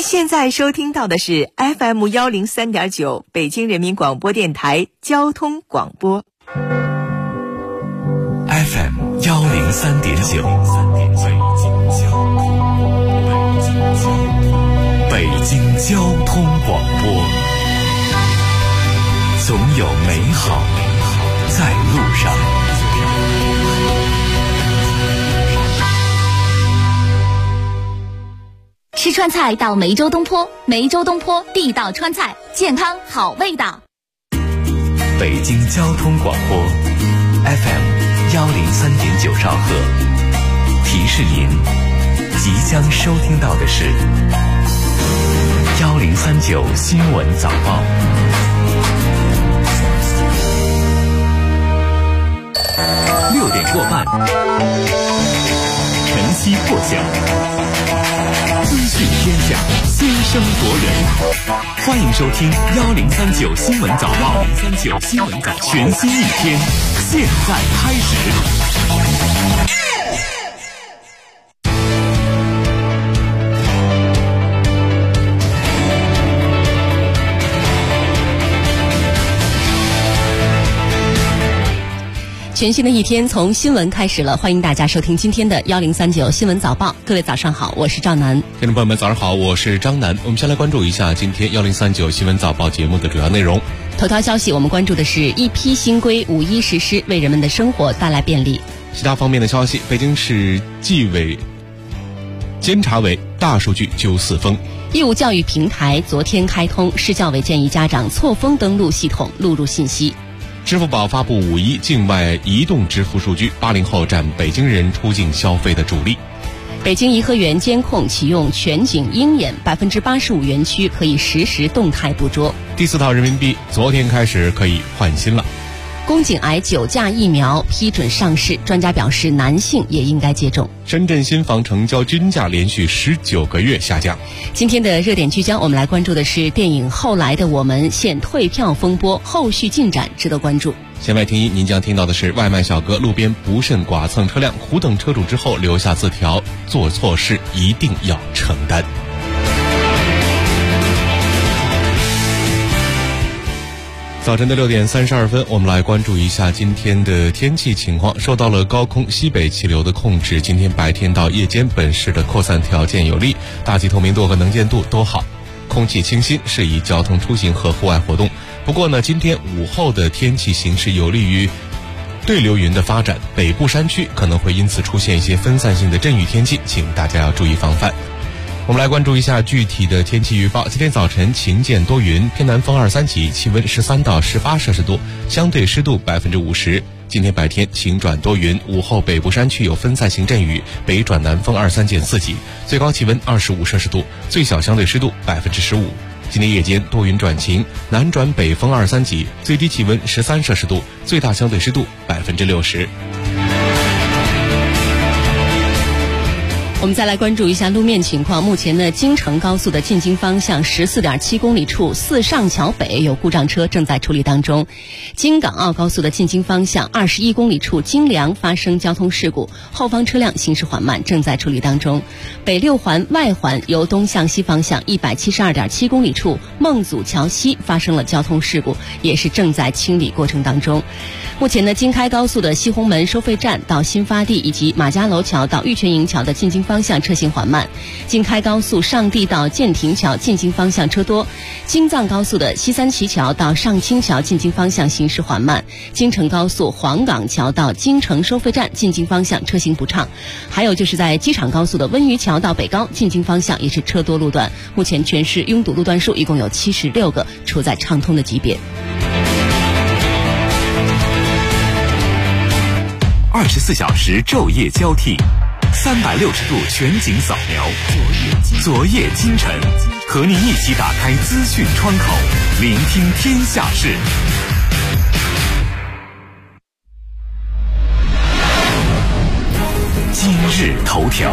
现在收听到的是 FM103.9 北京人民广播电台交通广播。 FM103.9 北京交通广播，总有美好在路上。 吃川菜到梅州东坡，梅州东坡地道川菜，健康好味道。 北京交通广播 FM103.9 兆赫，提示您即将收听到的是1039新闻早报。6点过半，晨曦破晓，资讯天下，先声夺人。欢迎收听1039新闻早报，1039新闻早报，全新一天，现在开始。 全新的一天从新闻开始了，欢迎大家收听今天的1039新闻早报。各位早上好，我是赵楠。 听众朋友们早上好，我是张楠。我们先来关注一下今天1039新闻早报节目的主要内容。 头条消息，我们关注的是一批新规5一实施，为人们的生活带来便利。 其他方面的消息，北京市纪委监察委大数据94封。 义务教育平台昨天开通，市教委建议家长错峰登录系统录入信息。 支付宝发布5一境外移动支付数据，80后占北京人出境消费的主力。 北京颐和园监控启用全景鹰眼，85%园区可以实时动态捕捉。 第4套人民币昨天开始可以换新了。 宫颈癌9价疫苗批准上市，专家表示男性也应该接种。 深圳新房成交均价连续19个月下降。 今天的热点聚焦，我们来关注的是电影《后来的我们》现退票风波，后续进展值得关注。 弦外听一，您将听到的是外卖小哥路边不慎剐蹭车辆，苦等车主之后留下字条：做错事一定要承担。早晨的6点32分，我们来关注一下今天的天气情况。受到了高空西北气流的控制，今天白天到夜间本市的扩散条件有利，大气透明度和能见度都好，空气清新，适宜交通出行和户外活动。不过呢，今天午后的天气形势有利于对流云的发展，北部山区可能会因此出现一些分散性的阵雨天气，请大家要注意防范。我们来关注一下具体的天气预报。今天早晨晴间多云，偏南风2、3级，气温13到18摄氏度，相对湿度50%。今天白天晴转多云，午后北部山区有分散性阵雨，北转南风2、3减4级，最高气温25摄氏度，最小相对湿度15%。今天夜间多云转晴，南转北风2、3级，最低气温13摄氏度，最大相对湿度60%。 我们再来关注一下路面情况。目前呢，京承高速的进京方向14.7公里处四上桥北有故障车正在处理当中。京港澳高速的进京方向21公里处京梁发生交通事故，后方车辆行驶缓慢，正在处理当中。北6环外环由东向西方向172.7公里处孟祖桥西发生了交通事故，也是正在清理过程当中。目前呢，京开高速的西红门收费站到新发地以及马家楼桥到玉泉营桥的进京方向车行缓慢，京开高速上地到建亭桥进京方向车多，京藏高速的西三旗桥到上清桥进京方向行驶缓慢，京承高速黄岗桥到京承收费站进京方向车行不畅，还有就是在机场高速的温榆桥到北高进京方向也是车多路段，目前全市拥堵路段数一共有76个，处在畅通的级别。 24小时昼夜交替，360度全景扫描，昨夜今晨，和您一起打开资讯窗口，聆听天下事。今日头条。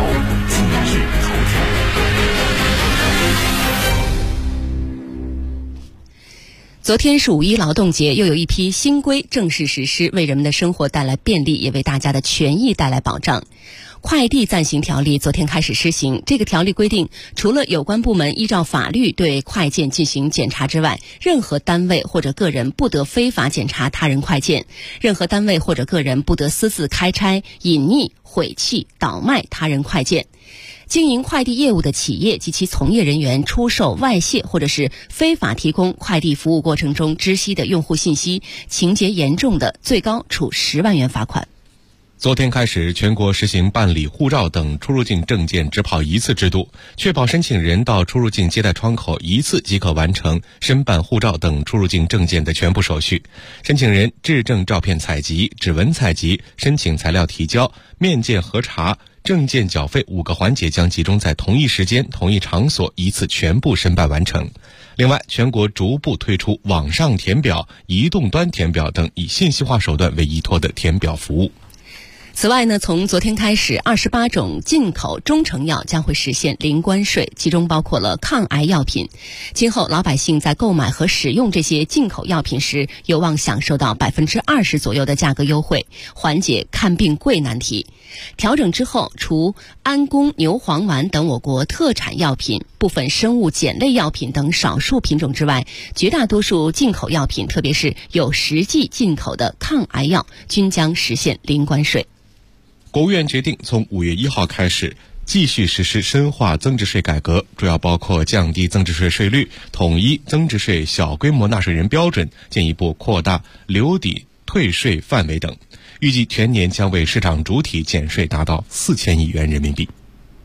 昨天是5一劳动节，又有一批新规正式实施，为人们的生活带来便利，也为大家的权益带来保障。 快递暂行条例昨天开始施行。这个条例规定，除了有关部门依照法律对快件进行检查之外，任何单位或者个人不得非法检查他人快件，任何单位或者个人不得私自开拆、隐匿、毁弃、倒卖他人快件。经营快递业务的企业及其从业人员出售、外泄或者是非法提供快递服务过程中知悉的用户信息，情节严重的，最高处10万元罚款。 昨天开始，全国实行办理护照等出入境证件只跑一次制度，确保申请人到出入境接待窗口一次即可完成申办护照等出入境证件的全部手续。申请人质证照片采集、指纹采集、申请材料提交、面见核查、证件缴费5个环节将集中在同一时间、同一场所一次全部申办完成。另外，全国逐步推出网上填表、移动端填表等以信息化手段为依托的填表服务。 此外呢，从昨天开始，28种进口中成药将会实现零关税，其中包括了抗癌药品。今后老百姓在购买和使用这些进口药品时，有望享受到20%左右的价格优惠，缓解看病贵难题。调整之后，除安宫牛黄丸等我国特产药品、部分生物碱类药品等少数品种之外，绝大多数进口药品，特别是有实际进口的抗癌药，均将实现零关税。 国务院决定从5月1号开始继续实施深化增值税改革，主要包括降低增值税税率、统一增值税小规模纳税人标准、进一步扩大留抵退税范围等。预计全年将为市场主体减税达到4000亿元人民币。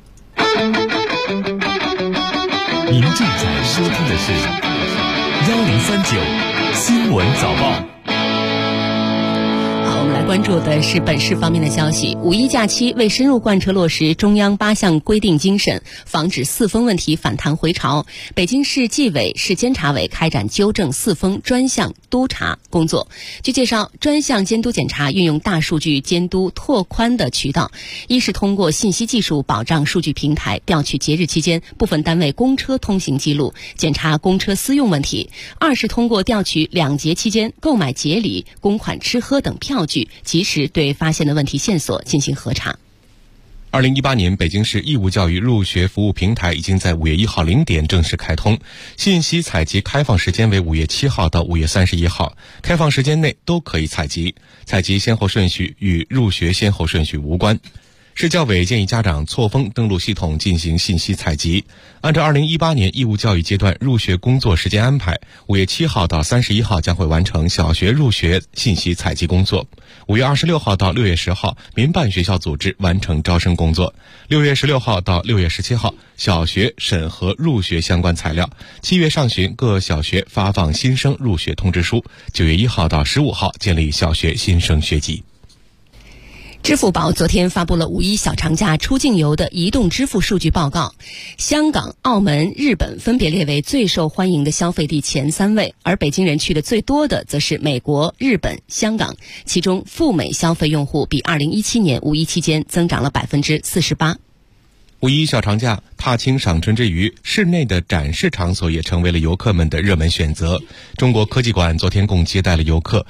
您正在收听的是1039新闻早报。 我们来关注的是本市方面的消息。五一假期为深入贯彻落实中央8项规定精神，防止四风问题反弹回潮，北京市纪委、市监察委开展纠正四风专项督查工作。据介绍，专项监督检查运用大数据监督拓宽的渠道，一是通过信息技术保障数据平台调取节日期间部分单位公车通行记录，检查公车私用问题；二是通过调取两节期间购买节礼、公款吃喝等票据，及时对发现的问题线索进行核查。 2018年，北京市义务教育入学服务平台已经在5月1号0点正式开通，信息采集开放时间为5月7号到5月31号，开放时间内都可以采集，采集先后顺序与入学先后顺序无关。市教委建议家长错峰登录系统进行信息采集。按照2018年义务教育阶段入学工作时间安排，5月7号到31号将会完成小学入学信息采集工作，5月26号到6月10号民办学校组织完成招生工作，6月16号到6月17号小学审核入学相关材料，7月上旬各小学发放新生入学通知书，9月1号到15号建立小学新生学籍。 支付宝昨天发布了五一小长假出境游的移动支付数据报告，香港、澳门、日本分别列为最受欢迎的消费地前3位，而北京人去的最多的则是美国、日本、香港，其中赴美消费用户比2017年五一期间增长了48%。 五一小长假踏青赏春之余，室内的展示场所也成为了游客们的热门选择。中国科技馆昨天共接待了游客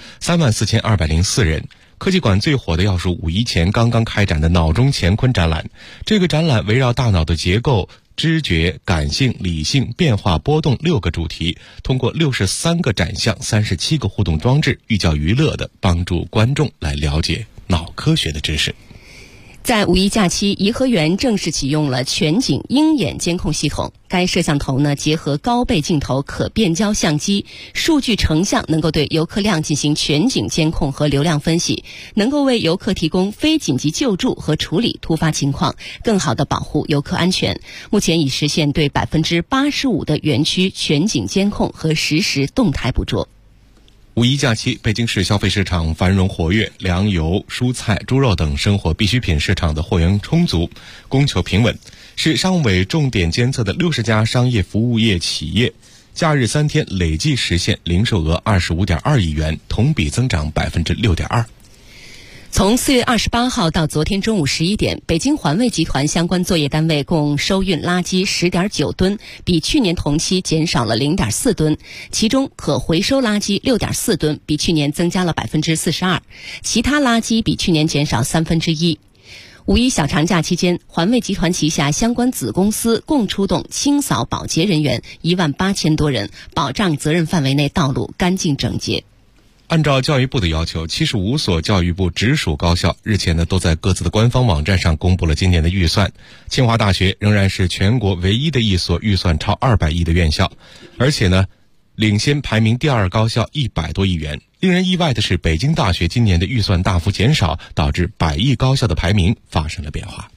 34204人。科技馆最火的要数五一前刚刚开展的脑中乾坤展览，这个展览围绕大脑的结构、知觉、感性、理性、变化、波动6个主题，通过63个展项、37个互动装置，寓教于乐地帮助观众来了解脑科学的知识。 在五一假期，颐和园正式启用了全景鹰眼监控系统。该摄像头呢，结合高倍镜头可变焦相机，数据成像能够对游客量进行全景监控和流量分析，能够为游客提供非紧急救助和处理突发情况，更好地保护游客安全。目前已实现对85%的园区全景监控和实时动态捕捉。 五一假期，北京市消费市场繁荣活跃，粮油、蔬菜、猪肉等生活必需品市场的货源充足，供求平稳。市商务委重点监测的60家商业服务业企业，假日3天累计实现零售额25.2亿元，同比增长6.2%。 从4月28号到昨天中午11点，北京环卫集团相关作业单位共收运垃圾10.9吨，比去年同期减少了0.4吨。其中可回收垃圾6.4吨，比去年增加了42%，其他垃圾比去年减少1/3。 五一小长假期间，环卫集团旗下相关子公司共出动清扫保洁人员18000多人，保障责任范围内道路干净整洁。 按照教育部的要求，75所教育部直属高校日前都在各自的官方网站上公布了今年的预算。清华大学仍然是全国唯一的一所预算超200亿的院校，而且领先排名第2高校100多亿元。令人意外的是，北京大学今年的预算大幅减少，导致100亿高校的排名发生了变化。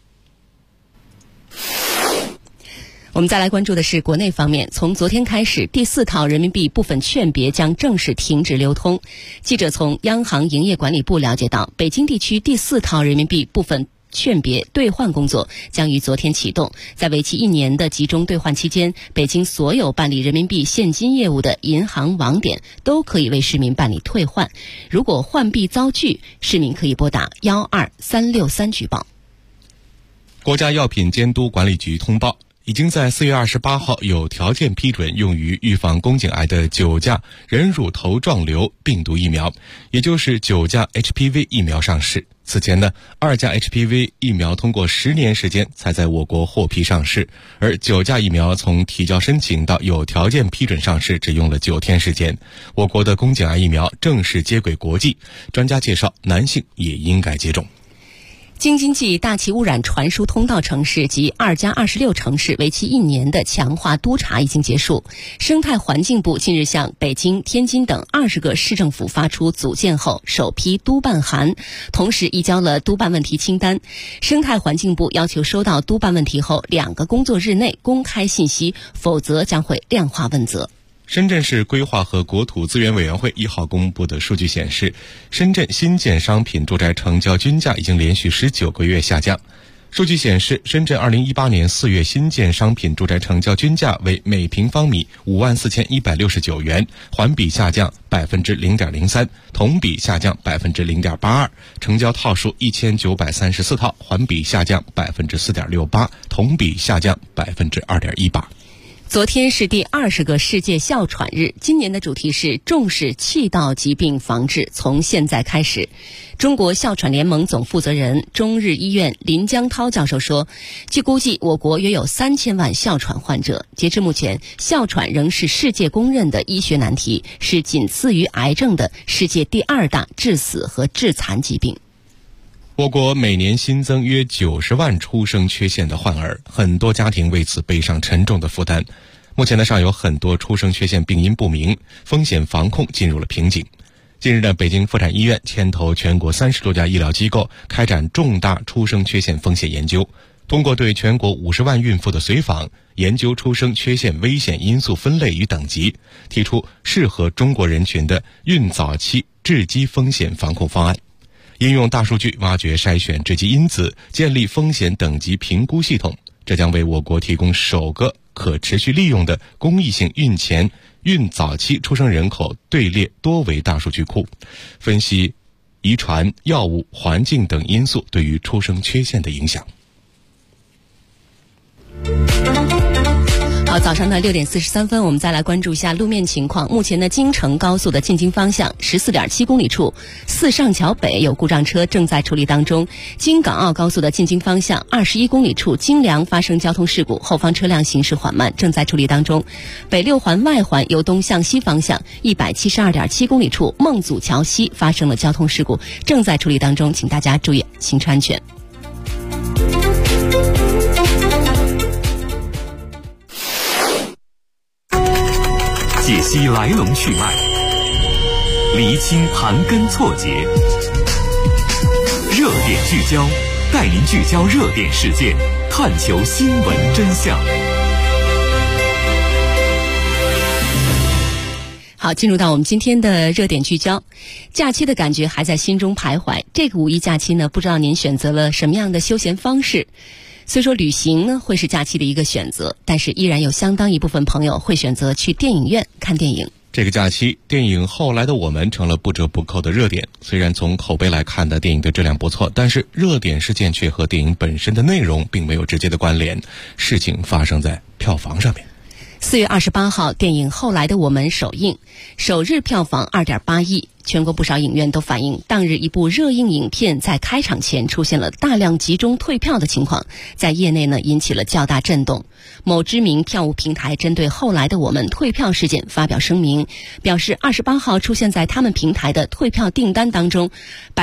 我们再来关注的是国内方面，从昨天开始，第4套人民币部分券别将正式停止流通。记者从央行营业管理部了解到，北京地区第4套人民币部分券别兑换工作将于昨天启动，在为期1年的集中兑换期间，北京所有办理人民币现金业务的银行网点都可以为市民办理退换。如果换币遭拒，市民可以拨打12363举报。 国家药品监督管理局通报，已经在4月28号有条件批准用于预防宫颈癌的9价人乳头状瘤病毒疫苗，也就是9价 HPV 疫苗上市。此前2价 HPV 疫苗通过10年时间才在我国获批上市，而9价疫苗从提交申请到有条件批准上市只用了9天时间。我国的宫颈癌疫苗正式接轨国际，专家介绍，男性也应该接种。 京津冀大气污染传输通道城市及2+26城市为期1年的强化督查已经结束。生态环境部近日向北京、天津等20个市政府发出组建后首批督办函，同时移交了督办问题清单。生态环境部要求收到督办问题后2个工作日内公开信息，否则将会量化问责。 深圳市规划和国土资源委员会1号公布的数据显示，深圳新建商品住宅成交均价已经连续19个月下降。数据显示，深圳2018年4月新建商品住宅成交均价为每平方米54169元，环比下降0.03%，同比下降0.82%，成交套数1934套，环比下降4.68%，同比下降2.18%。 昨天是第20个世界哮喘日，今年的主题是重视气道疾病防治，从现在开始。中国哮喘联盟总负责人、中日医院林江涛教授说，据估计，我国约有3000万哮喘患者。截至目前，哮喘仍是世界公认的医学难题，是仅次于癌症的世界第2大致死和致残疾病。 我国每年新增约90万出生缺陷的患儿，很多家庭为此背上沉重的负担。目前尚有很多出生缺陷病因不明，风险防控进入了瓶颈。近日北京妇产医院牵头全国30多家医疗机构开展重大出生缺陷风险研究，通过对全国50万孕妇的随访，研究出生缺陷危险因素分类与等级，提出适合中国人群的孕早期致畸风险防控方案。应用大数据挖掘筛选致畸因子，建立风险等级评估系统，这将为我国提供首个可持续利用的公益性孕前、孕早期出生人口队列多维大数据库，分析遗传、药物、环境等因素对于出生缺陷的影响。 好，早上的6点43分，我们再来关注一下路面情况。目前京承高速的进京方向14.7公里处四上桥北有故障车正在处理当中。京港澳高速的进京方向21公里处京梁发生交通事故，后方车辆行驶缓慢，正在处理当中。北6环外环由东向西方向172.7公里处孟祖桥西发生了交通事故，正在处理当中，请大家注意行车安全。 解析来龙去脉，厘清盘根错节，热点聚焦，带您聚焦热点事件，探求新闻真相。 好，进入到我们今天的热点聚焦。假期的感觉还在心中徘徊，这个五一假期呢，不知道您选择了什么样的休闲方式。虽说旅行呢会是假期的一个选择，但是依然有相当一部分朋友会选择去电影院看电影。 这个假期，电影《后来的我们》成了不折不扣的热点。虽然从口碑来看的电影的质量不错，但是热点事件却和电影本身的内容并没有直接的关联，事情发生在票房上面。4 4月28号，电影《后来的我们》首映，首日票房2.8亿。全国不少影院都反映，当日一部热映影片在开场前出现了大量集中退票的情况，在业内呢引起了较大震动。某知名票务平台针对《后来的我们》退票事件发表声明，表示28号出现在他们平台的退票订单当中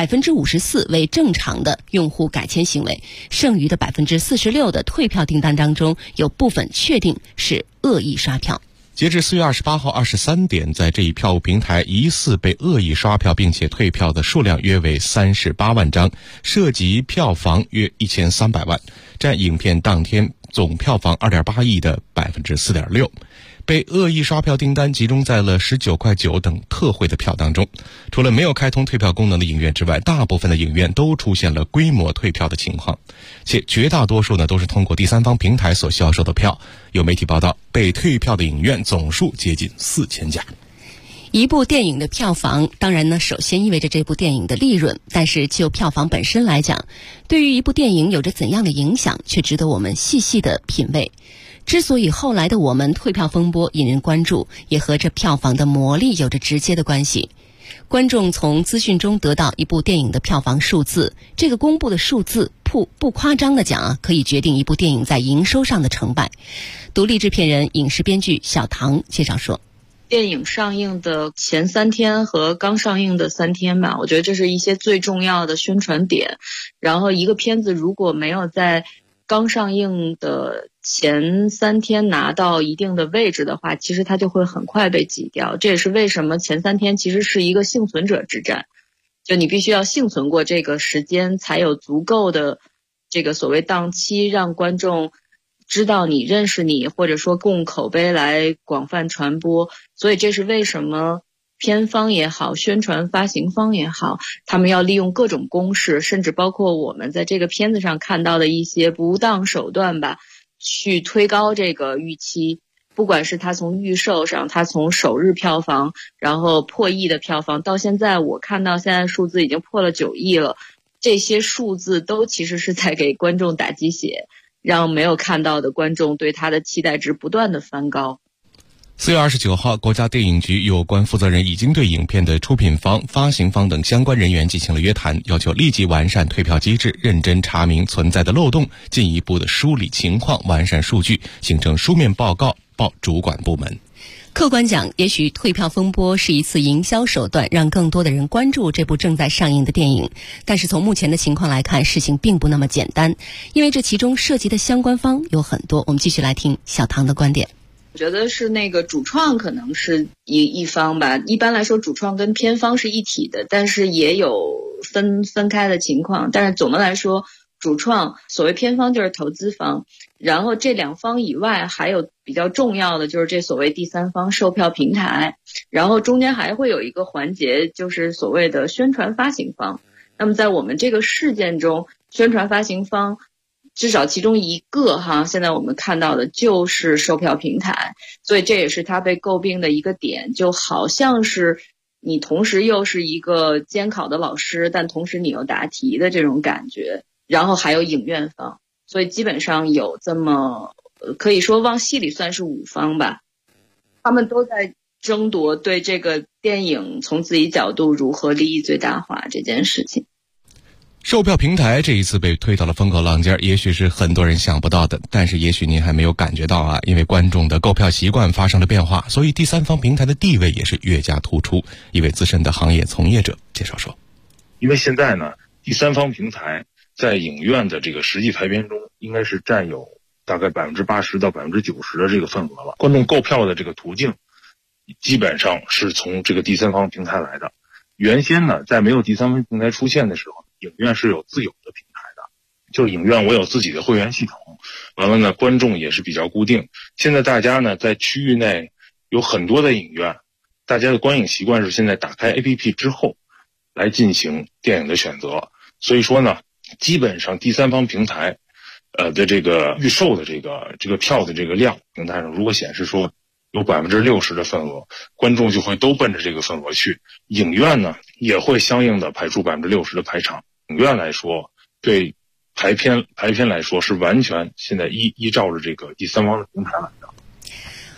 ，54%为正常的用户改签行为，剩余的46%的退票订单当中，有部分确定是恶意刷票。 截至4月28号23点，在这一票务平台疑似被恶意刷票并且退票的数量约为38万张，涉及票房约1300万，占影片当天总票房2.8亿的4.6%。被恶意刷票订单集中在了19.9块等特惠的票当中。除了没有开通退票功能的影院之外，大部分的影院都出现了规模退票的情况，且绝大多数呢都是通过第三方平台所销售的票。有媒体报道，被退票的影院总数接近4000家。 一部电影的票房，当然呢，首先意味着这部电影的利润，但是就票房本身来讲，对于一部电影有着怎样的影响，却值得我们细细的品味。之所以后来的我们退票风波引人关注，也和这票房的魔力有着直接的关系。观众从资讯中得到一部电影的票房数字，这个公布的数字不夸张的讲可以决定一部电影在营收上的成败。独立制片人、影视编剧小唐介绍说， 电影上映的前3天和刚上映的3天吧，我觉得这是一些最重要的宣传点。然后一个片子如果没有在刚上映的前3天拿到一定的位置的话，其实它就会很快被挤掉。这也是为什么前3天其实是一个幸存者之战，就你必须要幸存过这个时间，才有足够的这个所谓档期让观众知道你、认识你，或者说供口碑来广泛传播。所以这是为什么片方也好，宣传发行方也好，他们要利用各种公式，甚至包括我们在这个片子上看到的一些不当手段吧，去推高这个预期。不管是他从预售上，他从首日票房，然后破亿的票房，到现在我看到现在数字已经破了9亿了，这些数字都其实是在给观众打鸡血，让没有看到的观众对他的期待值不断的翻高。 4月29号，国家电影局有关负责人已经对影片的出品方、发行方等相关人员进行了约谈，要求立即完善退票机制，认真查明存在的漏洞，进一步的梳理情况，完善数据，形成书面报告报主管部门。 客观讲，也许退票风波是一次营销手段，让更多的人关注这部正在上映的电影。但是从目前的情况来看，事情并不那么简单，因为这其中涉及的相关方有很多。我们继续来听小唐的观点。 我觉得是那个主创可能是一方吧，一般来说主创跟片方是一体的，但是也有分开的情况。但是总的来说，主创所谓片方就是投资方，然后这2方以外还有比较重要的就是这所谓第三方售票平台，然后中间还会有一个环节就是所谓的宣传发行方。那么在我们这个事件中，宣传发行方至少其中一个现在我们看到的就是售票平台，所以这也是他被诟病的一个点，就好像是你同时又是一个监考的老师，但同时你又答题的这种感觉。然后还有影院方，所以基本上有这么可以说往戏里算是5方吧，他们都在争夺对这个电影从自己角度如何利益最大化这件事情。 售票平台这一次被推到了风口浪尖，也许是很多人想不到的，但是也许您还没有感觉到因为观众的购票习惯发生了变化，所以第三方平台的地位也是越加突出。一位资深的行业从业者介绍说， 因为现在呢，第三方平台在影院的这个实际排片中应该是占有大概80%到90%的这个份额了。观众购票的这个途径基本上是从这个第三方平台来的。原先呢，在没有第三方平台出现的时候，影院是有自有的平台的，就是影院我有自己的会员系统，完了呢，观众也是比较固定。现在大家呢，在区域内有很多的影院，大家的观影习惯是现在打开 APP 之后来进行电影的选择，所以说呢，基本上第三方平台的这个预售的这个票的这个量，平台上如果显示说有60%的份额，观众就会都奔着这个份额去。影院呢也会相应的排出60%的排场。影院来说，对排片来说是完全现在依照着这个第三方的平台来的。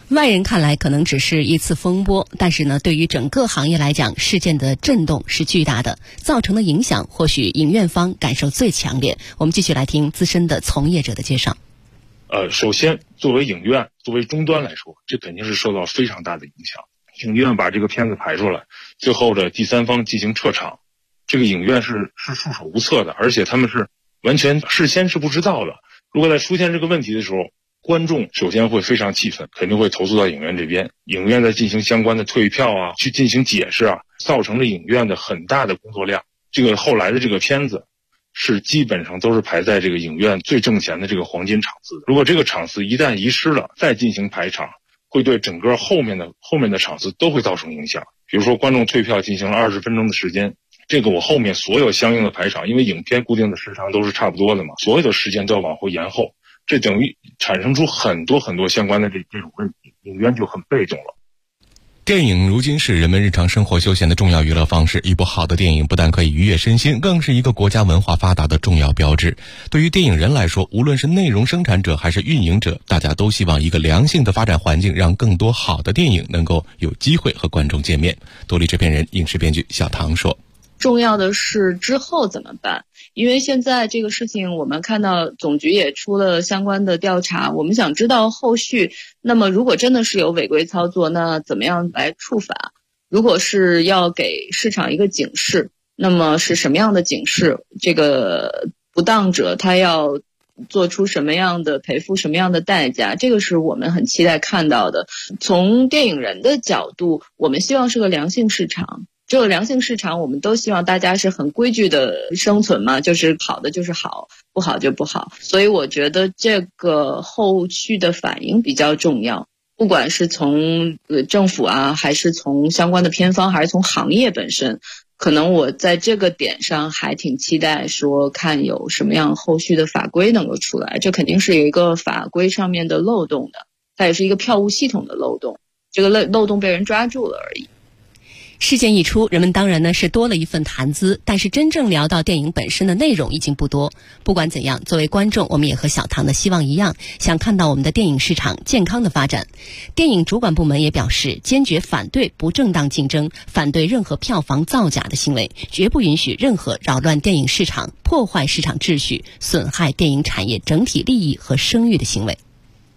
外人看来可能只是一次风波，但是呢，对于整个行业来讲，事件的震动是巨大的，造成的影响或许影院方感受最强烈。我们继续来听资深的从业者的介绍。 首先作为影院，作为终端来说，这肯定是受到非常大的影响。影院把这个片子排出来，最后的第三方进行撤场，这个影院是束手无策的，而且他们是完全事先是不知道的。如果在出现这个问题的时候，观众首先会非常气愤，肯定会投诉到影院这边，影院在进行相关的退票啊，去进行解释啊，造成了影院的很大的工作量。这个后来的这个片子是基本上都是排在这个影院最挣钱的这个黄金场次，如果这个场次一旦遗失了，再进行排场，会对整个后面的场次都会造成影响。比如说观众退票进行了20分钟的时间，这个我后面所有相应的排场，因为影片固定的时长都是差不多的嘛，所有的时间都要往后延后，这等于产生出很多相关的这种问题，影院就很被动了。 电影如今是人们日常生活休闲的重要娱乐方式，一部好的电影不但可以愉悦身心，更是一个国家文化发达的重要标志。对于电影人来说，无论是内容生产者还是运营者，大家都希望一个良性的发展环境，让更多好的电影能够有机会和观众见面。独立制片人、影视编剧小唐说， 重要的是之后怎么办，因为现在这个事情我们看到总局也出了相关的调查，我们想知道后续，那么如果真的是有违规操作，那怎么样来处罚？如果是要给市场一个警示，那么是什么样的警示？这个不当者他要做出什么样的赔付，什么样的代价，这个是我们很期待看到的。从电影人的角度，我们希望是个良性市场，这个良性市场我们都希望大家是很规矩的生存嘛，就是好的就是好，不好就不好。所以我觉得这个后续的反应比较重要，不管是从政府啊，还是从相关的片方，还是从行业本身，可能我在这个点上还挺期待说看有什么样后续的法规能够出来。这肯定是有一个法规上面的漏洞的，它也是一个票务系统的漏洞，这个漏洞被人抓住了而已。 事件一出，人们当然呢是多了一份谈资，但是真正聊到电影本身的内容已经不多。不管怎样，作为观众，我们也和小唐的希望一样，想看到我们的电影市场健康的发展。电影主管部门也表示，坚决反对不正当竞争，反对任何票房造假的行为，绝不允许任何扰乱电影市场、破坏市场秩序、损害电影产业整体利益和声誉的行为。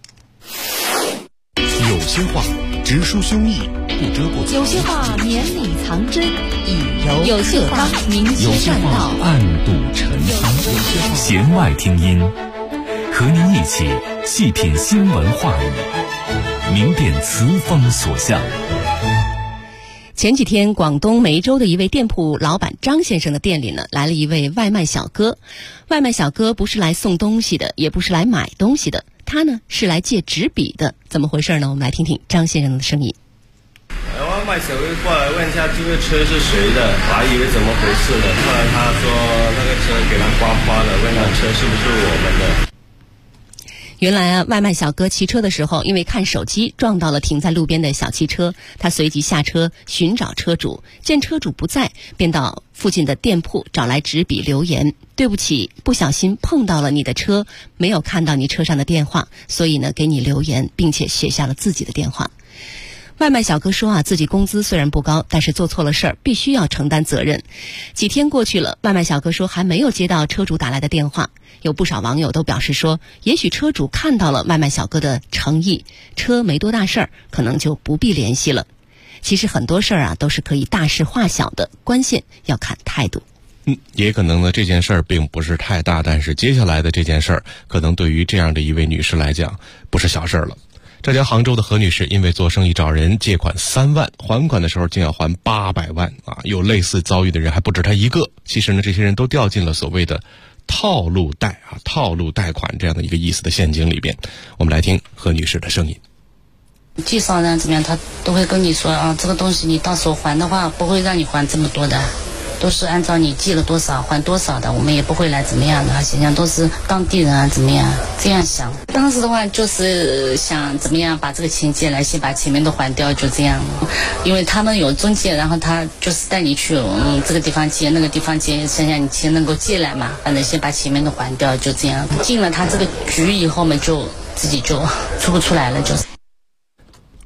有些话直抒胸臆，不遮不藏； 有些话绵里藏针，以柔有些话明有些确话暗度陈仓。弦外听音，和您一起细品新闻话语，明辨词风所向。 前几天，广东梅州的一位店铺老板张先生的店里呢，来了一位外卖小哥。外卖小哥不是来送东西的，也不是来买东西的，他呢是来借纸笔的。怎么回事呢？我们来听听张先生的声音。 外卖小哥过来问一下这个车是谁的，我还以为怎么回事呢，后来他说那个车给他刮花了，问他车是不是我们的。 原来啊，外卖小哥骑车的时候，因为看手机撞到了停在路边的小汽车，他随即下车寻找车主，见车主不在，便到附近的店铺找来纸笔留言：对不起，不小心碰到了你的车，没有看到你车上的电话，所以呢给你留言，并且写下了自己的电话。外卖小哥说啊，自己工资虽然不高，但是做错了事儿必须要承担责任。几天过去了，外卖小哥说还没有接到车主打来的电话。有不少网友都表示说，也许车主看到了外卖小哥的诚意，车没多大事儿，可能就不必联系了。其实很多事儿啊都是可以大事化小的，关键要看态度。 也可能呢这件事儿并不是太大，但是接下来的这件事儿可能对于这样的一位女士来讲不是小事儿了。浙江杭州的何女士因为做生意找人借款3万，还款的时候竟要还800万啊！有类似遭遇的人还不止她一个。其实呢，这些人都掉进了所谓的套路贷款这样的一个意思的陷阱里边。我们来听何女士的声音。 介绍人怎么样，他都会跟你说啊，这个东西你到时候还的话，不会让你还这么多的，都是按照你借了多少还多少的，我们也不会来怎么样的，想想都是当地人啊怎么样这样想。当时的话就是想怎么样把这个钱借来，先把前面都还掉，就这样。因为他们有中介，然后他就是带你去这个地方借那个地方借，想想你钱能够借来嘛，反正先把前面都还掉，就这样。进了他这个局以后嘛，就自己就出不出来了，就是。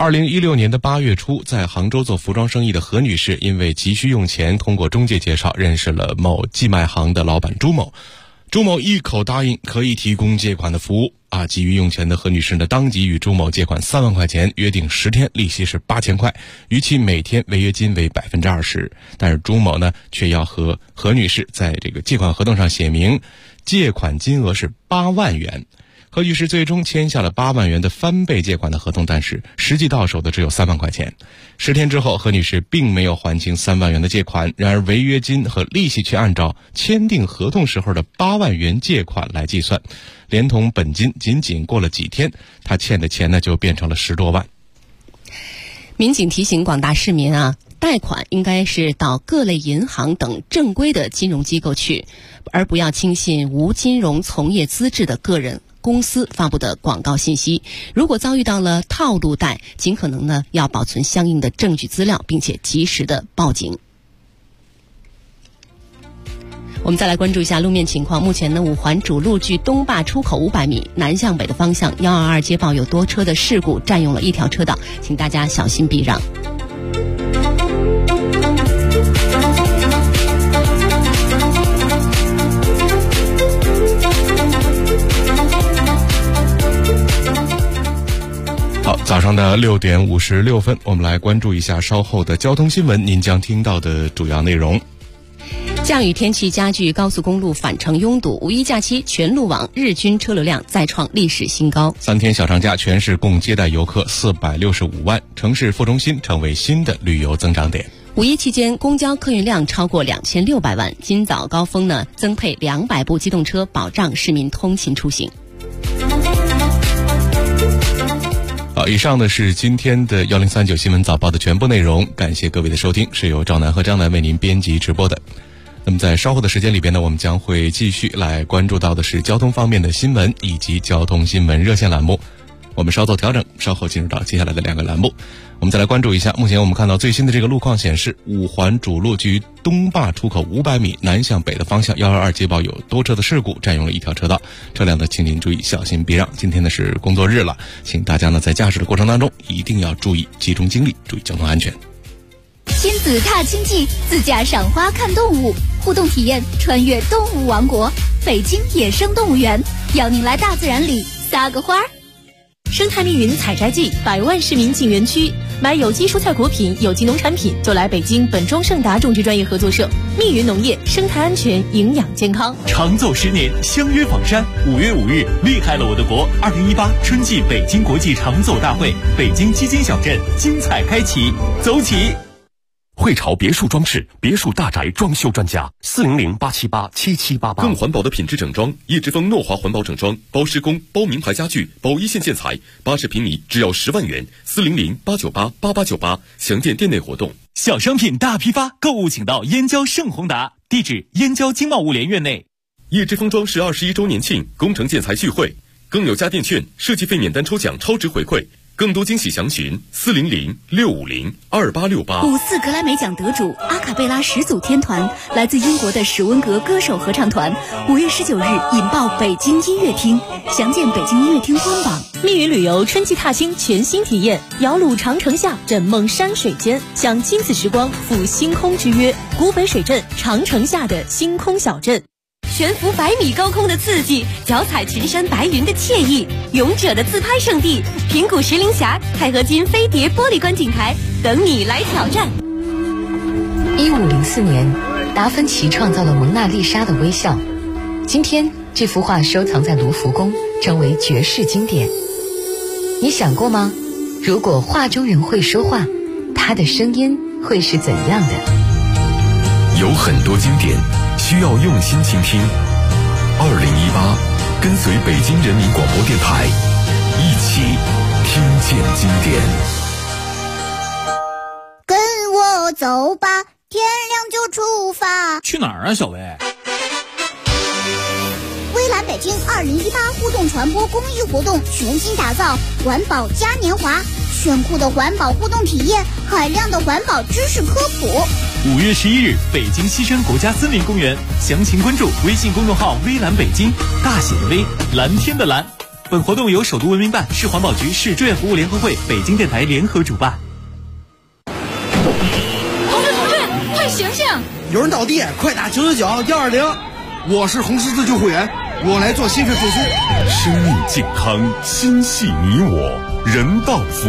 2016年的8月初，在杭州做服装生意的何女士，因为急需用钱，通过中介介绍认识了某寄卖行的老板朱某。朱某一口答应可以提供借款的服务急于用钱的何女士呢，当即与朱某借款3万块钱，约定10天，利息是8000块，逾期每天违约金为20%。但是朱某呢，却要和何女士在这个借款合同上写明借款金额是8万元。何女士最终签下了8万元的翻倍借款的合同，但是实际到手的只有3万块钱。10天之后，何女士并没有还清3万元的借款，然而违约金和利息却按照签订合同时候的8万元借款来计算，连同本金仅仅过了几天，她欠的钱呢就变成了10多万。 民警提醒广大市民贷款应该是到各类银行等正规的金融机构去，而不要轻信无金融从业资质的个人公司发布的广告信息。如果遭遇到了套路贷，尽可能呢要保存相应的证据资料，并且及时的报警。我们再来关注一下路面情况。目前呢，五环主路距东坝出口500米南向北的方向122街报有多车的事故，占用了一条车道，请大家小心避让。 好，早上的6点56分，我们来关注一下稍后的交通新闻，您将听到的主要内容。 降雨天气加剧高速公路返程拥堵，五一假期全路网日均车流量再创历史新高。 3天小长假，全市共接待游客465万，城市副中心成为新的旅游增长点。 五一期间，公交客运量超过2600万，今早高峰呢增配200部机动车，保障市民通勤出行。 好，以上呢是今天的1039新闻早报的全部内容，感谢各位的收听，是由赵楠和张楠为您编辑直播的。那么在稍后的时间里边呢，我们将会继续来关注到的是交通方面的新闻以及交通新闻热线栏目。我们稍作调整，稍后进入到接下来的2个栏目。我们再来关注一下，目前我们看到最新的这个路况显示，五环主路距东坝出口500米南向北的方向122街报有多车的事故，占用了一条车道，车辆呢请您注意小心避让。今天呢是工作日了，请大家呢在驾驶的过程当中一定要注意集中精力，注意交通安全。 亲子踏青记，自驾赏花看动物，互动体验穿越动物王国，北京野生动物园邀您来大自然里撒个花儿。 生态密云采摘季，100万市民进园区，买有机蔬菜果品、有机农产品就来北京本庄盛达种植专业合作社，密云农业，生态安全，营养健康。 长奏10年，相约访山。5月5日，厉害了我的国！2018春季北京国际长奏大会，北京基金小镇精彩开启，走起！ 汇潮别墅装饰，别墅大宅装修专家，400-878-7788。 更环保的品质整装，叶之峰诺华环保整装，包施工，包名牌家具，包一线建材，80平米只要10万元，400-898-8898，详见店内活动。 小商品大批发，购物请到燕郊盛宏达，地址燕郊经贸物联院内。 叶之峰装饰21周年庆工程建材聚会，更有家电券、设计费免单抽奖超值回馈。更多惊喜详询400-650-2868。 54格莱美奖得主阿卡贝拉始祖天团，来自英国的史温格歌手合唱团，5月19日引爆北京音乐厅，详见北京音乐厅官网。 密云旅游春季踏青全新体验，摇橹长城下，枕梦山水间，享亲子时光，赴星空之约。古北水镇长城下的星空小镇。 悬浮100米高空的刺激，脚踩群山白云的惬意，勇者的自拍圣地平谷石林峡钛合金飞碟玻璃观景台等你来挑战。 1504年，达芬奇创造了蒙娜丽莎的微笑，今天这幅画收藏在卢浮宫，成为绝世经典。你想过吗？如果画中人会说话，他的声音会是怎样的？ 有很多经典需要用心倾听。2018，跟随北京人民广播电台，一起听见经典。 跟我走吧，天亮就出发。 去哪儿啊，小薇？ 微蓝北京2018互动传播公益活动全新打造，环保嘉年华，炫酷的环保互动体验，海量的环保知识科普。 5月11日，北京西山国家森林公园，详情关注微信公众号“微蓝北京”，大写的微，蓝天的蓝。 本活动由首都文明办、市环保局、市志愿服务联合会、北京电台联合主办。 同志，快醒醒！ 有人倒地，快打999-120。我是红十字救护员，我来做心肺复苏。 生命健康，心系你我，人道服